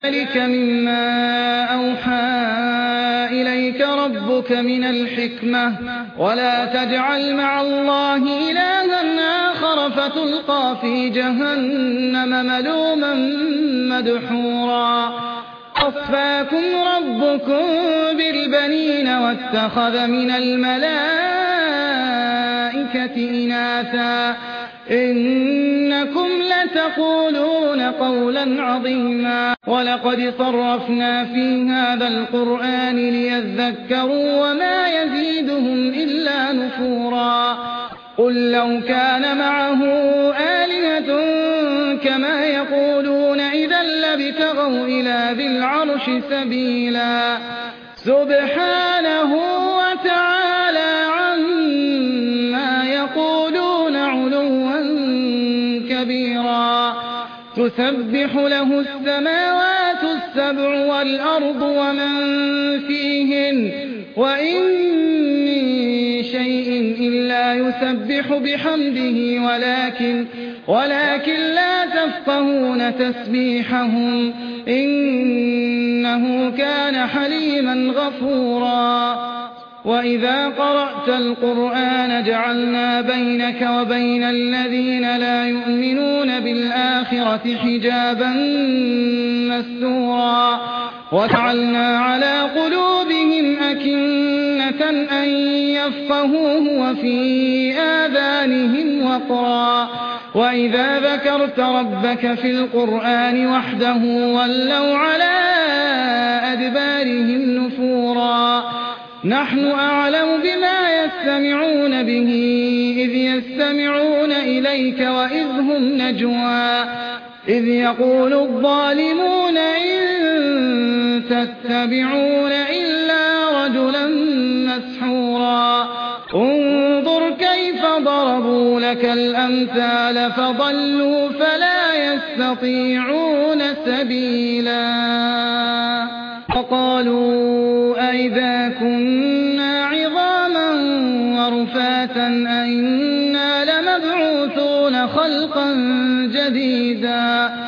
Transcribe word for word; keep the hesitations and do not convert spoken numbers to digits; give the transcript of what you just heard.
ذلك مما أوحى إليك ربك من الحكمة ولا تجعل مع الله إلها آخر فتلقى في جهنم ملوما مدحورا أصفاكم ربكم بالبنين واتخذ من الملائكة إناثا إنكم لتقولون قولا عظيما ولقد صرفنا في هذا القرآن ليذكروا وما يزيدهم إلا نفورا قل لو كان معه آلهة كما يقولون إذا لابتغوا إلى ذي العرش سبيلا سبحانه وتعالى عما يقولون علوا كبيرا تسبح له السماوات السبع والأرض ومن فيهن وإن من شيء إلا يسبح بحمده ولكن, ولكن لا تفقهون تسبيحهم إنه كان حليما غفورا وإذا قرأت القرآن جعلنا بينك وبين الذين لا يؤمنون بالآخرة حجابا مستورا وجعلنا على قلوبهم أكنة أن يفقهوه وفي آذانهم وقرا وإذا ذكرت ربك في القرآن وحده ولوا على أدبارهم نفورا نحن أعلم بما يستمعون به إذ يستمعون إليك وإذ هم نجوى إذ يقول الظالمون إن تتبعون إلا رجلا مسحورا انظر كيف ضربوا لك الأمثال فضلوا فلا يستطيعون سبيلا وقالوا أئذا كنا عظاما ورفاتا أئنا لمبعوثون خلقا جديدا